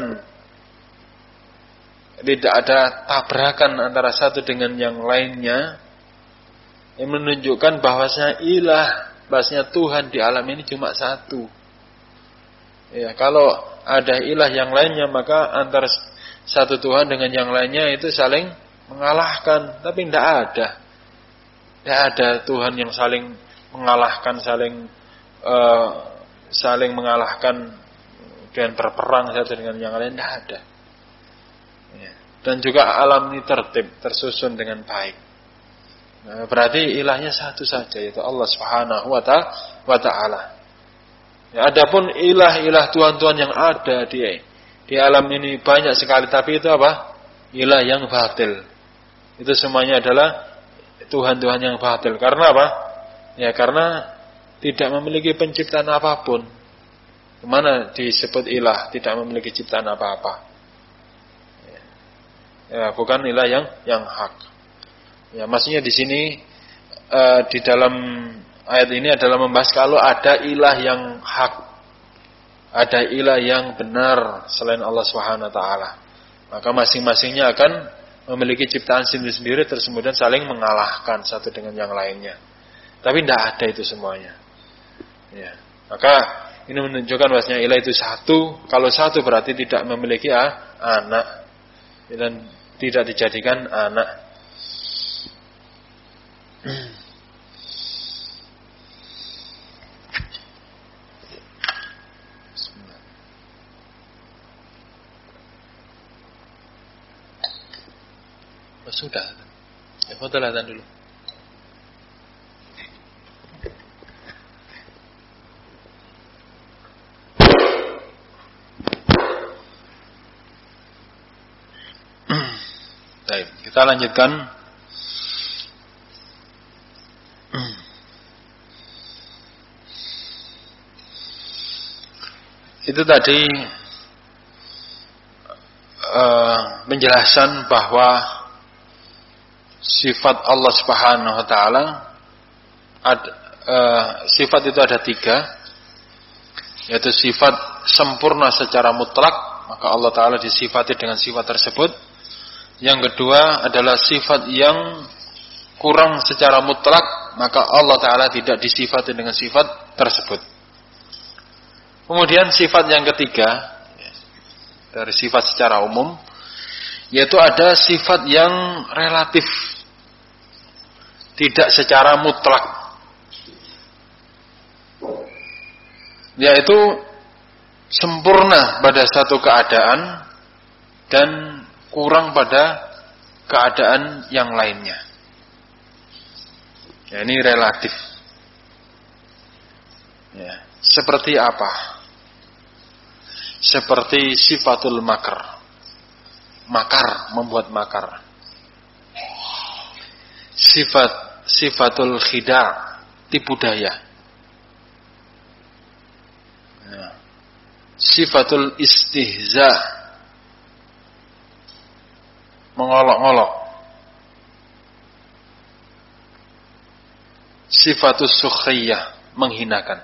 tidak ada tabrakan antara satu dengan yang lainnya, yang menunjukkan bahwasanya ilah, bahwasanya Tuhan di alam ini cuma satu. Ya, kalau ada ilah yang lainnya, maka antara satu Tuhan dengan yang lainnya itu saling mengalahkan. Tapi tidak ada. Tidak ada Tuhan yang saling mengalahkan, saling mengalahkan dengan berperang satu dengan yang lain. Tidak ada. Ya. Dan juga alam ini tertib, tersusun dengan baik. Nah, berarti ilahnya satu saja, yaitu Allah Subhanahu wa Ta'ala. Ya, adapun ilah-ilah Tuhan-Tuhan yang ada di alam ini banyak sekali, tapi itu apa? Ilah yang batil. Itu semuanya adalah Tuhan-Tuhan yang batil. Karena apa? Ya, karena tidak memiliki penciptaan apapun. Kemana disebut ilah tidak memiliki ciptaan apa-apa? Ya, bukan ilah yang hak. Ya, maksudnya di sini di dalam ayat ini adalah membahas kalau ada ilah yang hak, ada ilah yang benar selain Allah Subhanahu wa taala, maka masing-masingnya akan memiliki ciptaan sendiri-sendiri, terus kemudian saling mengalahkan satu dengan yang lainnya. Tapi tidak ada itu semuanya. Ya, maka ini menunjukkan bahwasanya ilah itu satu. Kalau satu berarti tidak memiliki anak dan tidak dijadikan anak. Sudah. Ya, foto latan dulu. Baik, kita lanjutkan. Itu tadi penjelasan bahwa sifat Allah Subhanahu wa taala sifat itu ada 3, yaitu sifat sempurna secara mutlak, maka Allah Ta'ala disifati dengan sifat tersebut. Yang kedua adalah sifat yang kurang secara mutlak, maka Allah Ta'ala tidak disifati dengan sifat tersebut. Kemudian sifat yang ketiga dari sifat secara umum, yaitu ada sifat yang relatif, tidak secara mutlak, yaitu sempurna pada satu keadaan dan kurang pada keadaan yang lainnya. Ya, ini relatif. Ya, seperti apa? Seperti sifatul makar. Makar, membuat makar. Sifatul khida', tipu daya. Ya. Sifatul istihza, mengolok-olok. Sifatus sukhriyah, menghinakan.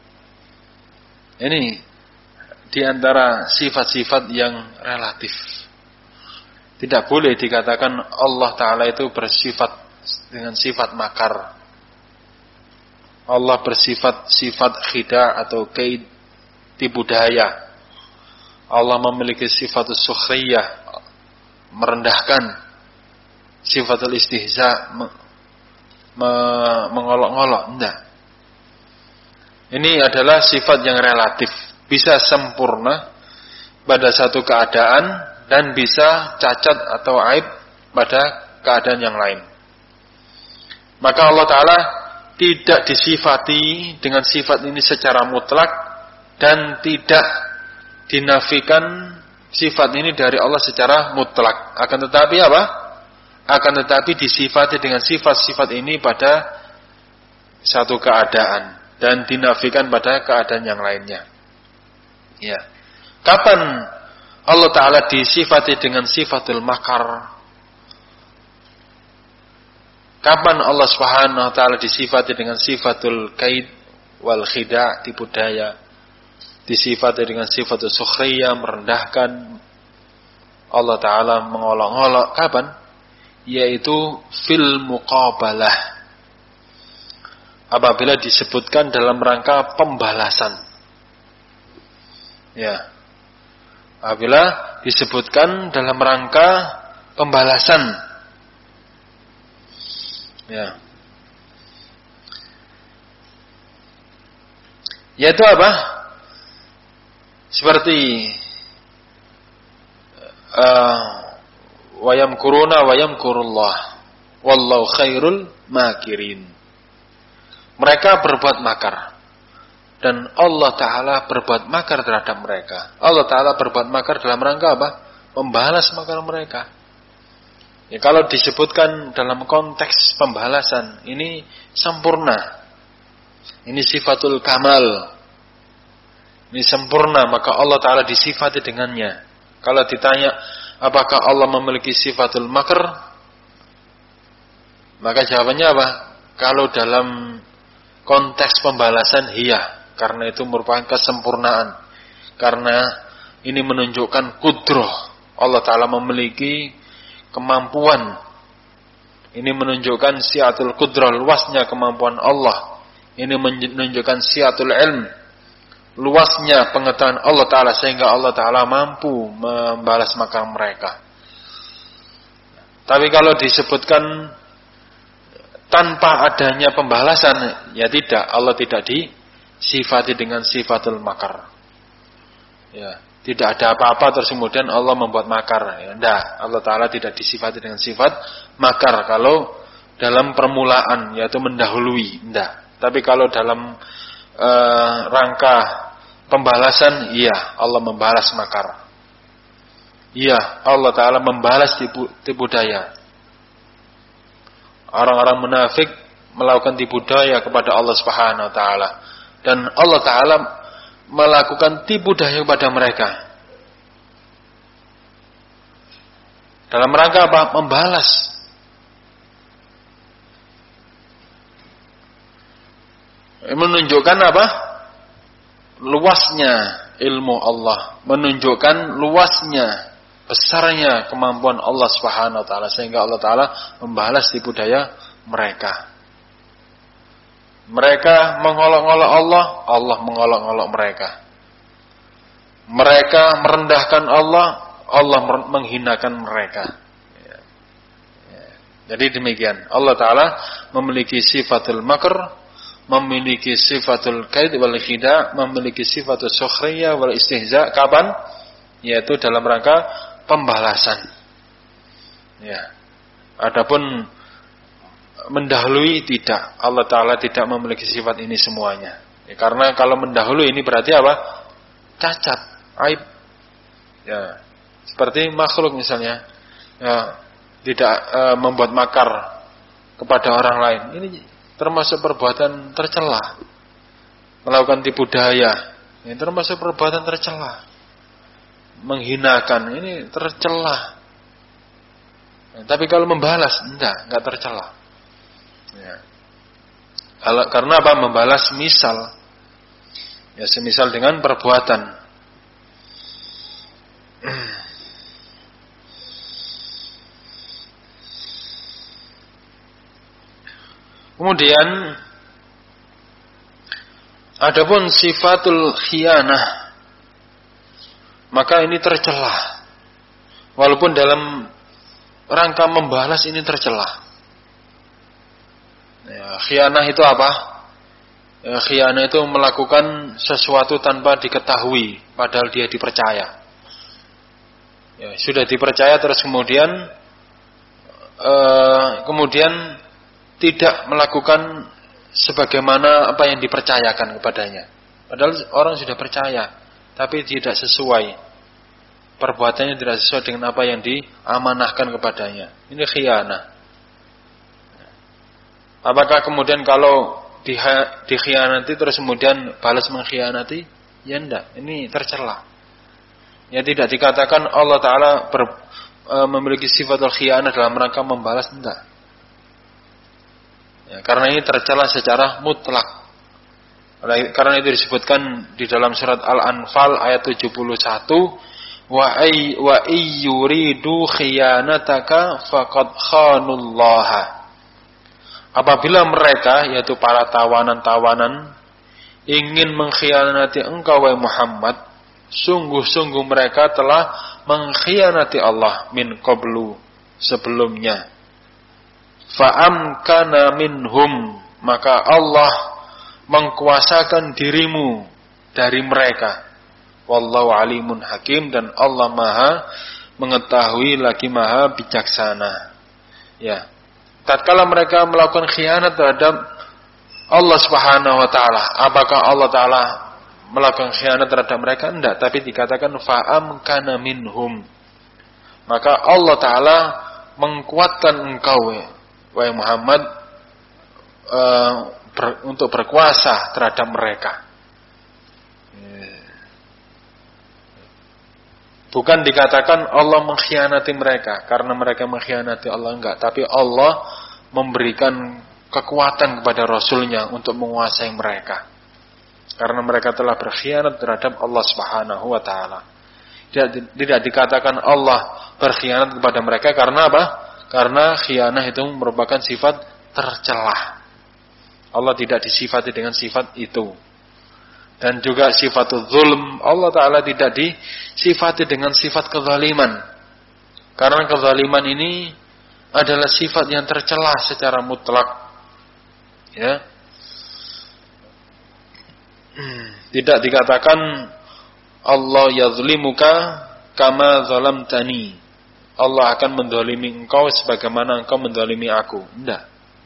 Ini diantara sifat-sifat yang relatif. Tidak boleh dikatakan Allah Ta'ala itu bersifat dengan sifat makar. Allah bersifat sifat khida' atau kaid, tipu daya. Allah memiliki sifatus sukhriyah, merendahkan. Sifatul istihza, mengolok-olok. Tidak. Ini adalah sifat yang relatif, bisa sempurna pada satu keadaan dan bisa cacat atau aib pada keadaan yang lain. Maka Allah Ta'ala tidak disifati dengan sifat ini secara mutlak dan tidak dinafikan sifat ini dari Allah secara mutlak. Akan tetapi apa? Akan tetapi disifati dengan sifat-sifat ini pada satu keadaan dan dinafikan pada keadaan yang lainnya. Ya. Kapan Allah Ta'ala disifati dengan sifatul makar? Kapan Allah Subhanahu wa Ta'ala disifati dengan sifatul kaid wal khida', tipu daya? Disifati dengan sifatul sukhriyah, merendahkan. Allah Ta'ala mengolok-olok. Kapan? Yaitu fil muqabalah. Apabila disebutkan dalam rangka pembalasan. Ya. Apabila disebutkan dalam rangka pembalasan. Ya. Yaitu apa? Seperti wa yamkuruna wa yamkurullah wallahu khairul makirin. Mereka berbuat makar dan Allah Ta'ala berbuat makar terhadap mereka. Allah Ta'ala berbuat makar dalam rangka apa? Membalas makar mereka. Ya, kalau disebutkan dalam konteks pembalasan, ini sempurna. Ini sifatul kamal. Ini sempurna, maka Allah Ta'ala disifati dengannya. Kalau ditanya, apakah Allah memiliki sifatul makar? Maka jawabannya apa? Kalau dalam konteks pembalasan, iya. Karena itu merupakan kesempurnaan. Karena ini menunjukkan kudrah. Allah Ta'ala memiliki kemampuan. Ini menunjukkan siatul kudrah, luasnya kemampuan Allah. Ini menunjukkan siatul ilm, luasnya pengetahuan Allah Ta'ala, sehingga Allah Ta'ala mampu membalas makar mereka. Tapi kalau disebutkan tanpa adanya pembalasan, ya tidak, Allah tidak disifati dengan sifatul makar. Ya, tidak ada apa-apa terus kemudian Allah membuat makar. Ya, tidak, Allah Ta'ala tidak disifati dengan sifat makar kalau dalam permulaan, yaitu mendahului, tidak. Tapi kalau dalam rangka pembalasan, iya, Allah membalas makar. Iya, Allah Ta'ala membalas tipu daya. Orang-orang munafik melakukan tipu daya kepada Allah Subhanahu wa Ta'ala, dan Allah Ta'ala melakukan tipu daya kepada mereka dalam rangka apa? Membalas. menunjukkan apa? Luasnya ilmu Allah, menunjukkan luasnya, besarnya kemampuan Allah Subhanahu wa taala, sehingga Allah taala membalas tipu daya mereka. Mereka mengolok-olok Allah, Allah mengolok-olok mereka. Mereka merendahkan Allah, Allah menghinakan mereka. Jadi demikian. Allah taala memiliki sifatul makr, memiliki sifatul kaid wal khida', memiliki sifatul sukhriyah wal istihza'. Kapan? Yaitu dalam rangka pembalasan. Ya. Adapun mendahului tidak. Allah taala tidak memiliki sifat ini semuanya. Ya, karena kalau mendahului ini berarti apa? Cacat, aib. Ya. Seperti makhluk misalnya. Ya, tidak membuat makar kepada orang lain. Ini termasuk perbuatan tercela. Melakukan tipu daya, ini termasuk perbuatan tercela. Menghinakan, ini tercela. Tapi kalau membalas, enggak tercela. Ya. Karena apa? Membalas misal. Ya, semisal dengan perbuatan. Kemudian adapun sifatul khianah, maka ini tercela. Walaupun dalam rangka membalas ini tercela. Ya, khianah itu apa? Ya, khianah itu melakukan sesuatu tanpa diketahui, padahal dia dipercaya. Ya, sudah dipercaya terus kemudian tidak melakukan sebagaimana apa yang dipercayakan kepadanya. Padahal orang sudah percaya, tapi tidak sesuai. Perbuatannya tidak sesuai dengan apa yang diamanahkan kepadanya. Ini khianah. Apakah kemudian kalau dikhianati terus kemudian balas mengkhianati? Ya enggak, ini tercela. Ya tidak dikatakan Allah Ta'ala memiliki sifat al-khianah dalam rangka membalas, enggak. Ya, karena ini tercela secara mutlak. Karena itu disebutkan di dalam surat Al-Anfal ayat 71, wa ayyuridu khiyanataka faqad khanullaha. Apabila mereka, yaitu para tawanan-tawanan, ingin mengkhianati engkau wahai Muhammad, sungguh-sungguh mereka telah mengkhianati Allah min qablu, sebelumnya. Fa'amkana minhum, maka Allah mengkuasakan dirimu dari mereka. Wallahu alimun hakim, dan Allah maha mengetahui lagi maha bijaksana. Ya, tatkala mereka melakukan khianat terhadap Allah Subhanahu wa taala, apakah Allah taala melakukan khianat terhadap mereka? Enggak, tapi dikatakan fa'amkana minhum, maka Allah taala mengkuatkan engkau wahai Muhammad untuk berkuasa terhadap mereka. Bukan dikatakan Allah mengkhianati mereka karena mereka mengkhianati Allah, enggak, tapi Allah memberikan kekuatan kepada Rasulnya untuk menguasai mereka karena mereka telah berkhianat terhadap Allah Subhanahu wa taala. Tidak dikatakan Allah berkhianat kepada mereka karena apa? Karena khianah itu merupakan sifat tercelah. Allah tidak disifati dengan sifat itu. Dan juga sifatul zulm, Allah Ta'ala tidak disifati dengan sifat kezaliman. Karena kezaliman ini adalah sifat yang tercelah secara mutlak. Ya. Tidak dikatakan Allah yazlimuka kama zalamtani. Allah akan mendolimi engkau sebagaimana engkau mendolimi aku. Tidak.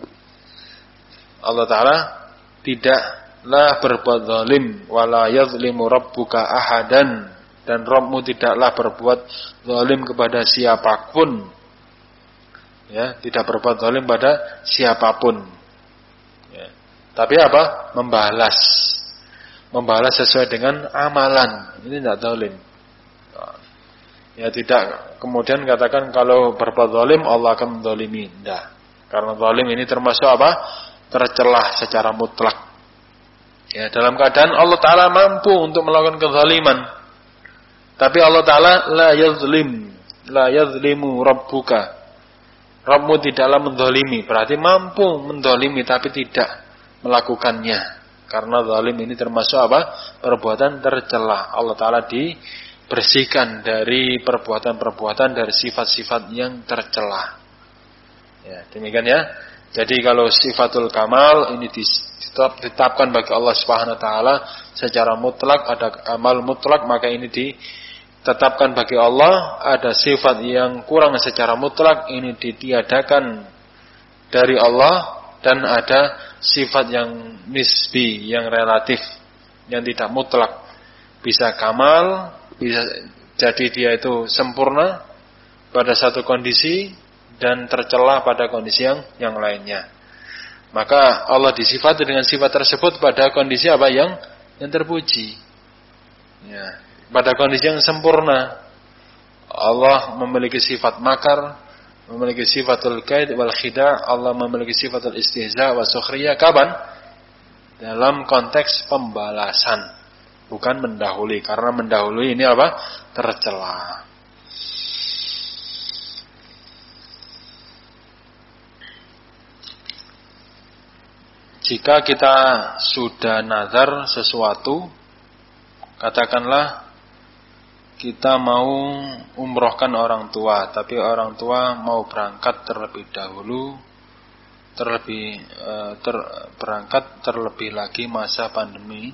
Allah Ta'ala tidaklah berbuat zalim. Wala yazlimu rabbuka ahadan. Dan Rabbmu tidaklah berbuat zalim kepada siapapun. Ya, tidak berbuat zalim pada siapapun. Ya. Tapi apa? Membalas. Membalas sesuai dengan amalan. Ini tidak zalim. Ya, tidak kemudian katakan kalau berbuat zalim Allah akan menzalimi. Tidak. Karena zalim ini termasuk apa? Tercelah secara mutlak. Ya, dalam keadaan Allah Ta'ala mampu untuk melakukan kezaliman. Tapi Allah Ta'ala la yazlimu rabbuka. Rabbmu tidaklah menzalimi. Berarti mampu menzalimi tapi tidak melakukannya. Karena zalim ini termasuk apa? Perbuatan tercela. Allah Ta'ala dibersihkan dari perbuatan-perbuatan, dari sifat-sifat yang tercela. Ya, demikian ya. Jadi kalau sifatul kamal ini ditetapkan bagi Allah Subhanahu wa taala secara mutlak, ada kamal mutlak, maka ini ditetapkan bagi Allah. Ada sifat yang kurang secara mutlak, ini ditiadakan dari Allah. Dan ada sifat yang nisbi, yang relatif, yang tidak mutlak. Bisa kamal, bisa jadi dia itu sempurna pada satu kondisi dan tercela pada kondisi yang lainnya. Maka Allah disifati dengan sifat tersebut pada kondisi apa? Yang terpuji. Ya, pada kondisi yang sempurna. Allah memiliki sifat makar, memiliki sifatul kaid wal khida', Allah memiliki sifatul istihza wa sukhriyah. Kapan? Dalam konteks pembalasan, bukan mendahului. Karena mendahului ini apa? Tercela. Jika kita sudah nazar sesuatu, katakanlah kita mau umrohkan orang tua, tapi orang tua mau berangkat terlebih dahulu, berangkat terlebih lagi masa pandemi.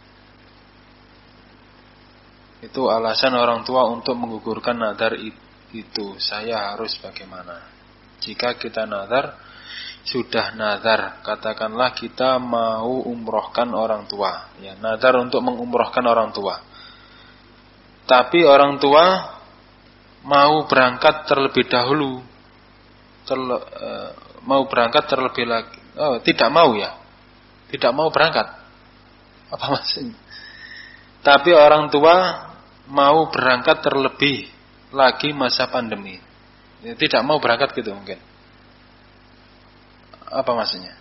Itu alasan orang tua untuk menggugurkan nazar itu. Saya harus bagaimana? Jika kita nazar, sudah nazar, katakanlah kita mau umrohkan orang tua, ya, nazar untuk mengumrohkan orang tua. Tapi orang tua mau berangkat terlebih dahulu, mau berangkat terlebih lagi. Oh, tidak mau ya, tidak mau berangkat. Apa maksudnya? Tapi orang tua mau berangkat terlebih lagi masa pandemi, ya, tidak mau berangkat gitu mungkin. Apa maksudnya?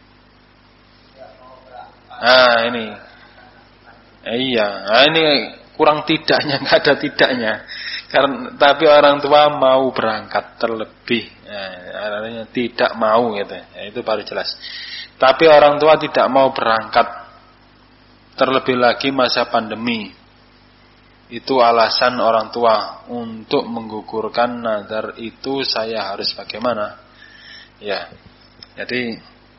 Ini. Iya, ini kurang tidaknya, nggak ada tidaknya. Karena tapi orang tua mau berangkat terlebih, artinya tidak mau gitu. Ya, itu baru jelas. Tapi orang tua tidak mau berangkat terlebih lagi masa pandemi. Itu alasan orang tua untuk menggugurkan nazar itu. Saya harus bagaimana? Ya. Jadi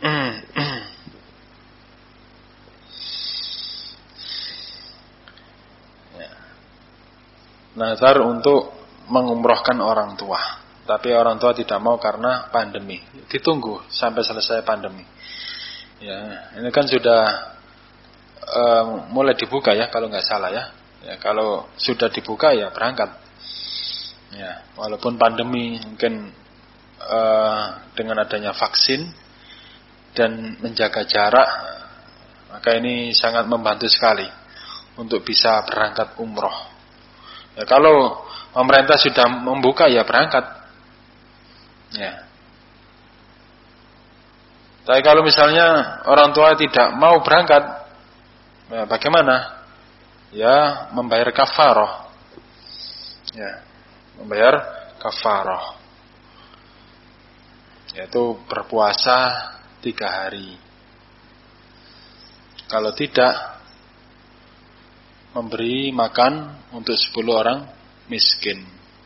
nazar untuk mengumrohkan orang tua, tapi orang tua tidak mau karena pandemi. Ditunggu sampai selesai pandemi. Ya, ini kan sudah mulai dibuka ya, kalau nggak salah ya. Ya, kalau sudah dibuka ya berangkat. Ya, walaupun pandemi mungkin dengan adanya vaksin dan menjaga jarak, maka ini sangat membantu sekali untuk bisa berangkat umroh. Ya, kalau pemerintah sudah membuka ya berangkat. Ya. Tapi kalau misalnya orang tua tidak mau berangkat, ya bagaimana? Ya membayar kafaroh. Ya, membayar kafaroh. Yaitu berpuasa 3 hari. Kalau tidak, memberi makan untuk 10 orang miskin.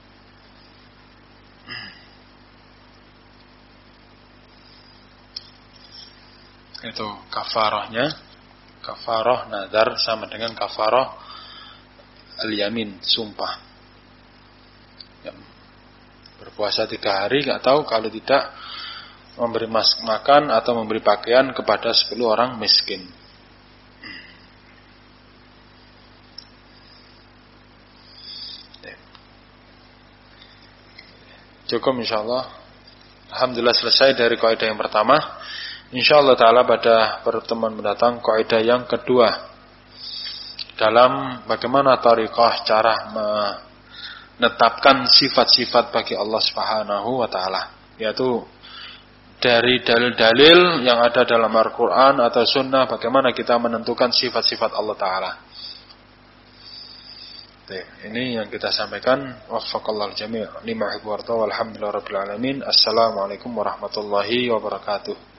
Itu kafarahnya. Kafarah nazar sama dengan kafarah al-yamin, sumpah. Ya, berpuasa 3 hari, gak tahu, kalau tidak memberi makan atau memberi pakaian kepada 10 orang miskin. Cukup insyaallah. Alhamdulillah selesai dari kaidah yang pertama. Insyaallah taala pada pertemuan mendatang kaidah yang kedua. Dalam bagaimana thariqah cara menetapkan sifat-sifat bagi Allah Subhanahu wa taala, yaitu dari dalil-dalil yang ada dalam Al-Quran atau Sunnah, bagaimana kita menentukan sifat-sifat Allah Ta'ala. Ini yang kita sampaikan. Waffaqallahu jami' lima yuhibbu wa yarda. Walhamdulillahirabbil alamin. Assalamualaikum warahmatullahi wabarakatuh.